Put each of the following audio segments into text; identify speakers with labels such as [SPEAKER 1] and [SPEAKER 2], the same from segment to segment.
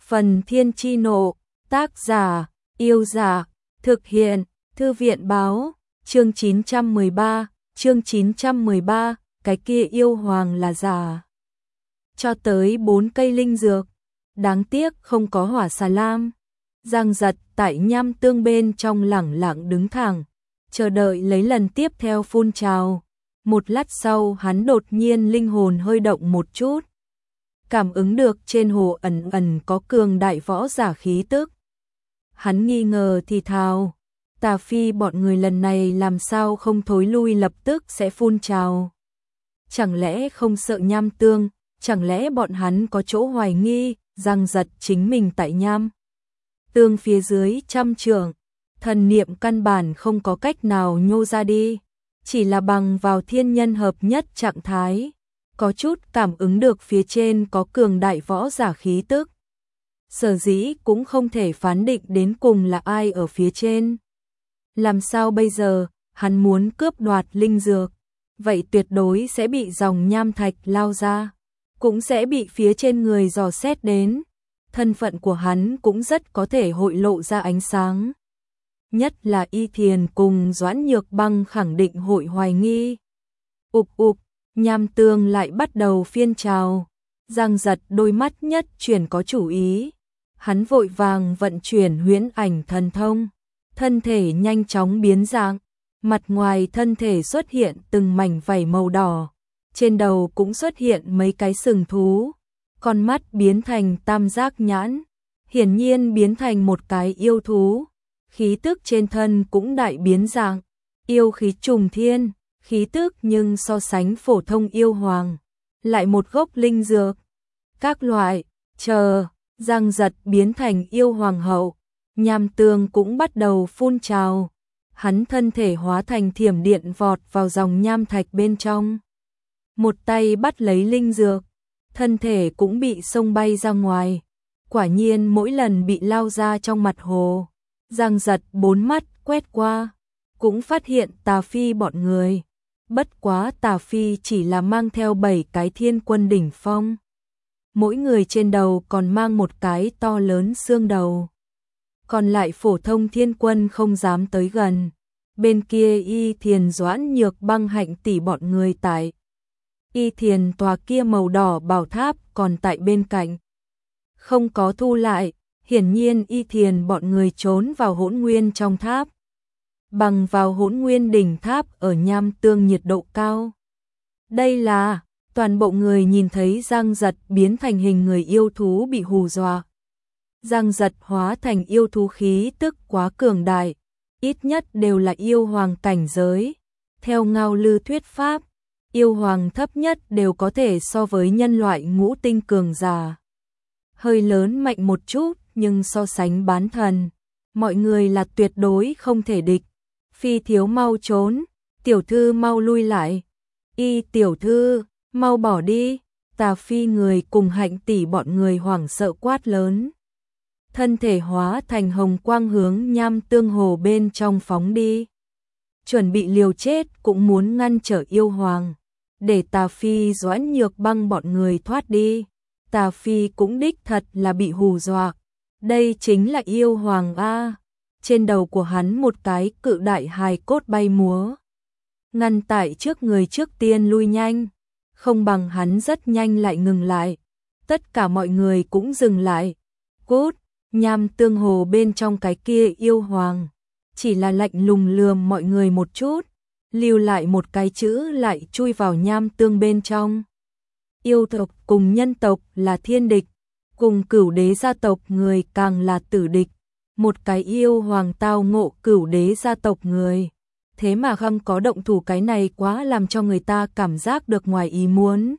[SPEAKER 1] Phần Thiên Chi Nộ, tác giả, Yêu Giả, thực hiện, Thư viện Báo, chương 913, cái kia yêu hoàng là giả. Cho tới 4 cây linh dược, đáng tiếc không có hỏa xà lam. Giang Giật tại nham tương bên trong lẳng lặng đứng thẳng, chờ đợi lấy lần tiếp theo phun trào. Một lát sau hắn đột nhiên linh hồn hơi động một chút. Cảm ứng được trên hồ ẩn ẩn có cường đại võ giả khí tức. Hắn nghi ngờ thì thào, Tà Phi bọn người lần này làm sao không thối lui lập tức sẽ phun trào. Chẳng lẽ không sợ nham tương, chẳng lẽ bọn hắn có chỗ hoài nghi, Giang Giật chính mình tại nham tương phía dưới trăm trượng, thần niệm căn bản không có cách nào nhô ra đi, chỉ là bằng vào thiên nhân hợp nhất trạng thái, có chút cảm ứng được phía trên có cường đại võ giả khí tức. Sở dĩ cũng không thể phán định đến cùng là ai ở phía trên. Làm sao bây giờ, hắn muốn cướp đoạt linh dược, vậy tuyệt đối sẽ bị dòng nham thạch lao ra, cũng sẽ bị phía trên người dò xét đến. Thân phận của hắn cũng rất có thể hội lộ ra ánh sáng. Nhất là Y Thiền cùng Doãn Nhược Băng khẳng định hội hoài nghi. Nham tương lại bắt đầu phiên trào. Giang Giật đôi mắt nhất chuyển có chủ ý. Hắn vội vàng vận chuyển huyễn ảnh thần thông. Thân thể nhanh chóng biến dạng. Mặt ngoài thân thể xuất hiện từng mảnh vảy màu đỏ. Trên đầu cũng xuất hiện mấy cái sừng thú. Con mắt biến thành tam giác nhãn. Hiển nhiên biến thành một cái yêu thú. Khí tức trên thân cũng đại biến dạng. Yêu khí trùng thiên. Khí tức nhưng so sánh phổ thông yêu hoàng. Lại một gốc linh dược. Các loại, Giang Giật biến thành yêu hoàng hậu. Nham tương cũng bắt đầu phun trào. Hắn thân thể hóa thành thiểm điện vọt vào dòng nham thạch bên trong. Một tay bắt lấy linh dược. Thân thể cũng bị xông bay ra ngoài. Quả nhiên mỗi lần bị lao ra trong mặt hồ. Giang Giật 4 mắt quét qua. Cũng phát hiện Tà Phi bọn người. Bất quá Tà Phi chỉ là mang theo 7 cái thiên quân đỉnh phong. Mỗi người trên đầu còn mang một cái to lớn xương đầu. Còn lại phổ thông thiên quân không dám tới gần. Bên kia Y Thiền Doãn Nhược Băng Hạnh tỷ bọn người tại. Y Thiền tòa kia màu đỏ bảo tháp còn tại bên cạnh. Không có thu lại, hiển nhiên Y Thiền bọn người trốn vào hỗn nguyên trong tháp. Bằng vào hỗn nguyên đỉnh tháp ở nham tương nhiệt độ cao. Đây là, toàn bộ người nhìn thấy Giang Giật biến thành hình người yêu thú bị hù dọa. Giang Giật hóa thành yêu thú khí tức quá cường đại, ít nhất đều là yêu hoàng cảnh giới. Theo Ngao Lư thuyết pháp, yêu hoàng thấp nhất đều có thể so với nhân loại ngũ tinh cường giả. Hơi lớn mạnh một chút, nhưng so sánh bán thần, mọi người là tuyệt đối không thể địch. Phi thiếu mau trốn, tiểu thư mau lui lại. Y tiểu thư, mau bỏ đi. Tà Phi người cùng Hạnh tỷ bọn người hoảng sợ quát lớn. Thân thể hóa thành hồng quang hướng nham tương hồ bên trong phóng đi. Chuẩn bị liều chết cũng muốn ngăn trở yêu hoàng. Để Tà Phi Doãn Nhược Băng bọn người thoát đi. Tà Phi cũng đích thật là bị hù dọa. Đây chính là yêu hoàng A. Trên đầu của hắn một cái cự đại hài cốt bay múa. Ngăn tại trước người trước tiên lui nhanh. Không bằng hắn rất nhanh lại ngừng lại. Tất cả mọi người cũng dừng lại. Cút, nham tương hồ bên trong cái kia yêu hoàng. Chỉ là lạnh lùng lườm mọi người một chút. Lưu lại một cái chữ lại chui vào nham tương bên trong. Yêu tộc cùng nhân tộc là thiên địch. Cùng Cửu Đế gia tộc người càng là tử địch. Một cái yêu hoàng tao ngộ Cửu Đế gia tộc người. Thế mà không có động thủ, cái này quá làm cho người ta cảm giác được ngoài ý muốn.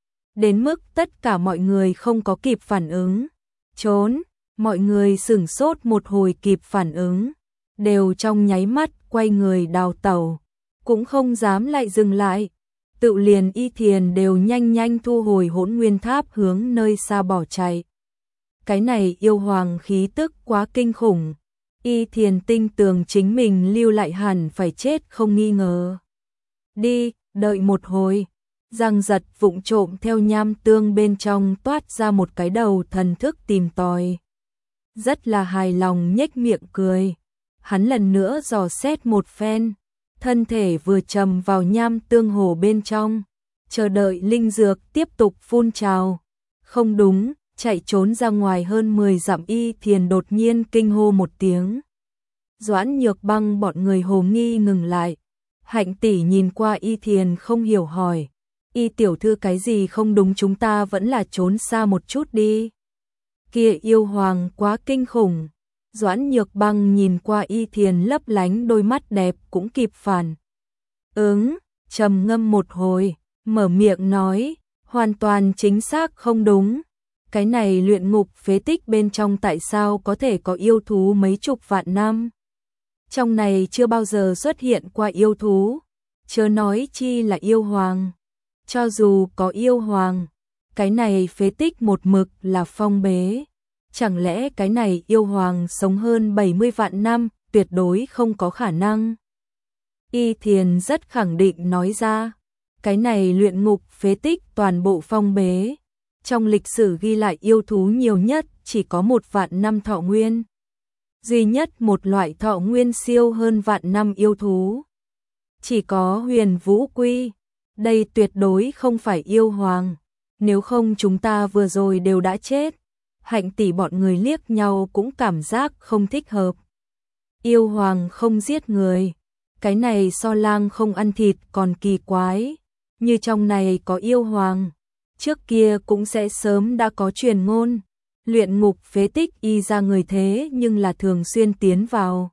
[SPEAKER 1] Đến mức tất cả mọi người không có kịp phản ứng. Trốn, mọi người sửng sốt một hồi kịp phản ứng. Đều trong nháy mắt quay người đào tẩu. Cũng không dám lại dừng lại. Tự liền Y Thiền đều nhanh nhanh thu hồi hỗn nguyên tháp hướng nơi xa bỏ chạy. Cái này yêu hoàng khí tức quá kinh khủng. Y Thiền tinh tường chính mình lưu lại hẳn phải chết không nghi ngờ. Đi, đợi một hồi. Giang Giật vụng trộm theo nham tương bên trong toát ra một cái đầu thần thức tìm tòi. Rất là hài lòng nhếch miệng cười. Hắn lần nữa dò xét một phen, thân thể vừa chầm vào nham tương hồ bên trong, chờ đợi linh dược tiếp tục phun trào. Không đúng, chạy trốn ra ngoài hơn 10 dặm Y Thiền đột nhiên kinh hô một tiếng. Doãn Nhược Băng bọn người hồ nghi ngừng lại. Hạnh tỷ nhìn qua Y Thiền không hiểu hỏi. Y tiểu thư cái gì không đúng, chúng ta vẫn là trốn xa một chút đi. Kia yêu hoàng quá kinh khủng. Doãn Nhược Băng nhìn qua Y Thiền lấp lánh đôi mắt đẹp cũng kịp phản trầm ngâm một hồi, mở miệng nói, hoàn toàn chính xác không đúng. Cái này luyện ngục phế tích bên trong tại sao có thể có yêu thú mấy chục vạn năm? Trong này chưa bao giờ xuất hiện qua yêu thú, chớ nói chi là yêu hoàng. Cho dù có yêu hoàng, cái này phế tích một mực là phong bế. Chẳng lẽ cái này yêu hoàng sống hơn 70 vạn năm, tuyệt đối không có khả năng. Y Thiền rất khẳng định nói ra, cái này luyện ngục phế tích toàn bộ phong bế. Trong lịch sử ghi lại yêu thú nhiều nhất chỉ có 1 vạn năm thọ nguyên. Duy nhất một loại thọ nguyên siêu hơn vạn năm yêu thú. Chỉ có Huyền Vũ Quy. Đây tuyệt đối không phải yêu hoàng. Nếu không chúng ta vừa rồi đều đã chết. Hạnh tỷ bọn người liếc nhau cũng cảm giác không thích hợp. Yêu hoàng không giết người. Cái này so lang không ăn thịt còn kỳ quái. Như trong này có yêu hoàng, trước kia cũng sẽ sớm đã có truyền ngôn. Luyện ngục phế tích y ra người thế nhưng là thường xuyên tiến vào.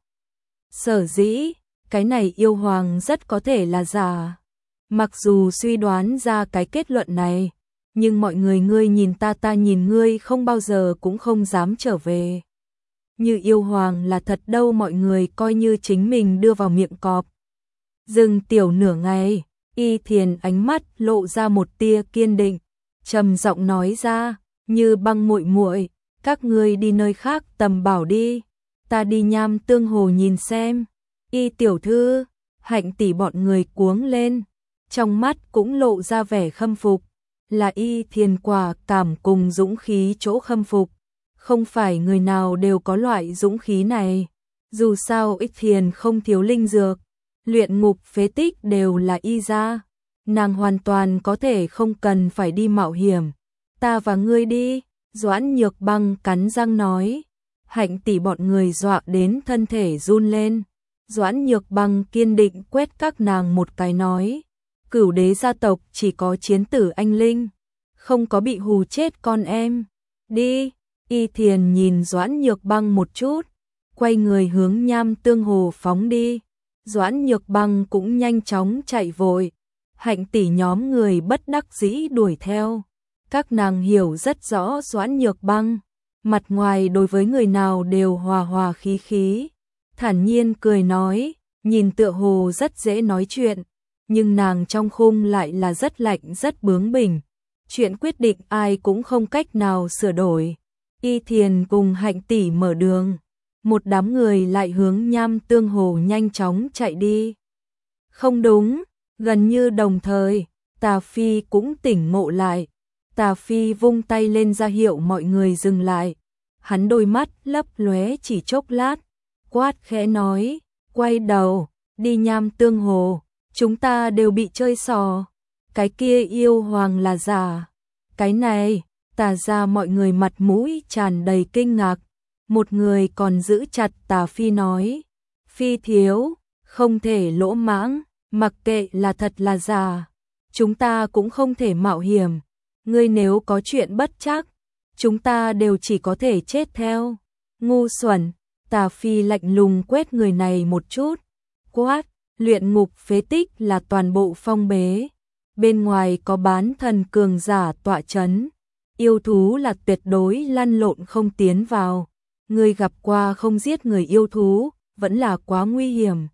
[SPEAKER 1] Sở dĩ, cái này yêu hoàng rất có thể là giả. Mặc dù suy đoán ra cái kết luận này, nhưng mọi người ngươi nhìn ta ta nhìn ngươi không bao giờ cũng không dám trở về. Như yêu hoàng là thật đâu, mọi người coi như chính mình đưa vào miệng cọp. Dừng tiểu nửa ngày, Y Thiền ánh mắt lộ ra một tia kiên định, trầm giọng nói ra, Như Băng muội muội, các ngươi đi nơi khác tầm bảo đi, ta đi nham tương hồ nhìn xem. Y tiểu thư, Hạnh tỷ bọn người cuống lên, trong mắt cũng lộ ra vẻ khâm phục, là Y Thiền quả cảm cùng dũng khí chỗ khâm phục, không phải người nào đều có loại dũng khí này, dù sao Y Thiền không thiếu linh dược, luyện ngục phế tích đều là y ra, nàng hoàn toàn có thể không cần phải đi mạo hiểm, ta và ngươi đi. Doãn Nhược Băng cắn răng nói. Hạnh tỷ bọn người dọa đến thân thể run lên. Doãn Nhược Băng kiên định quét các nàng một cái nói, Cửu đế gia tộc chỉ có chiến tử anh linh, không có bị hù chết con em. Đi. Y Thiền nhìn Doãn Nhược Băng một chút, quay người hướng nham tương hồ phóng đi. Doãn Nhược Băng cũng nhanh chóng chạy vội. Hạnh tỷ nhóm người bất đắc dĩ đuổi theo. Các nàng hiểu rất rõ Doãn Nhược Băng, mặt ngoài đối với người nào đều hòa hòa khí khí, thản nhiên cười nói, nhìn tựa hồ rất dễ nói chuyện, nhưng nàng trong khung lại là rất lạnh rất bướng bỉnh, chuyện quyết định ai cũng không cách nào sửa đổi. Y Thiền cùng Hạnh tỷ mở đường, một đám người lại hướng nham tương hồ nhanh chóng chạy đi. Không đúng, gần như đồng thời, Tà Phi cũng tỉnh ngộ lại. Tà Phi vung tay lên ra hiệu mọi người dừng lại. Hắn đôi mắt lấp lóe chỉ chốc lát, quát khẽ nói, quay đầu, đi nham tương hồ, chúng ta đều bị chơi xò. Cái kia yêu hoàng là giả. Cái này, Tà ra mọi người mặt mũi tràn đầy kinh ngạc. Một người còn giữ chặt Tà Phi nói, Phi thiếu, không thể lỗ mãng, mặc kệ là thật là giả, chúng ta cũng không thể mạo hiểm. Ngươi nếu có chuyện bất trắc, chúng ta đều chỉ có thể chết theo. Ngu xuẩn. Tà Phi lạnh lùng quét người này một chút, quát, luyện ngục phế tích là toàn bộ phong bế, bên ngoài có bán thần cường giả tọa chấn, yêu thú là tuyệt đối lăn lộn không tiến vào. Ngươi gặp qua không giết người yêu thú, vẫn là quá nguy hiểm.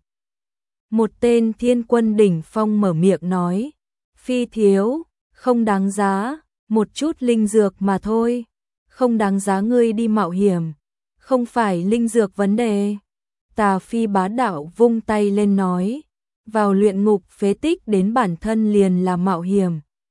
[SPEAKER 1] Một tên thiên quân đỉnh phong mở miệng nói, Phi thiếu, không đáng giá, một chút linh dược mà thôi, không đáng giá ngươi đi mạo hiểm, không phải linh dược vấn đề. Tà Phi bá đạo vung tay lên nói, vào luyện ngục phế tích đến bản thân liền là mạo hiểm,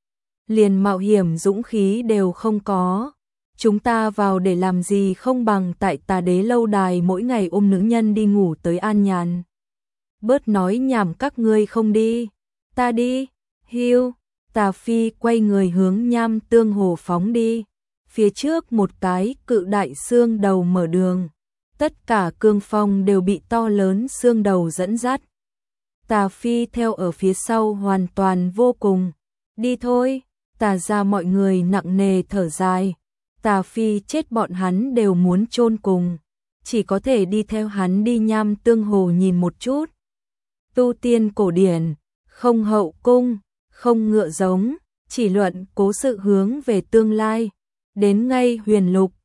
[SPEAKER 1] liền mạo hiểm dũng khí đều không có. Chúng ta vào để làm gì không bằng tại Tà Đế lâu đài mỗi ngày ôm nữ nhân đi ngủ tới an nhàn. Bớt nói nhảm, các ngươi không đi, ta đi. Hiu, Tà Phi quay người hướng Nham Tương Hồ phóng đi. Phía trước một cái cự đại xương đầu mở đường. Tất cả cương phong đều bị to lớn xương đầu dẫn dắt. Tà Phi theo ở phía sau hoàn toàn vô cùng. Đi thôi, Tà ra mọi người nặng nề thở dài. Tà Phi chết bọn hắn đều muốn chôn cùng. Chỉ có thể đi theo hắn đi Nham Tương Hồ nhìn một chút. Tu tiên cổ điển, không hậu cung, không ngựa giống, chỉ luận cố sự hướng về tương lai. Đến ngay Huyền Lục,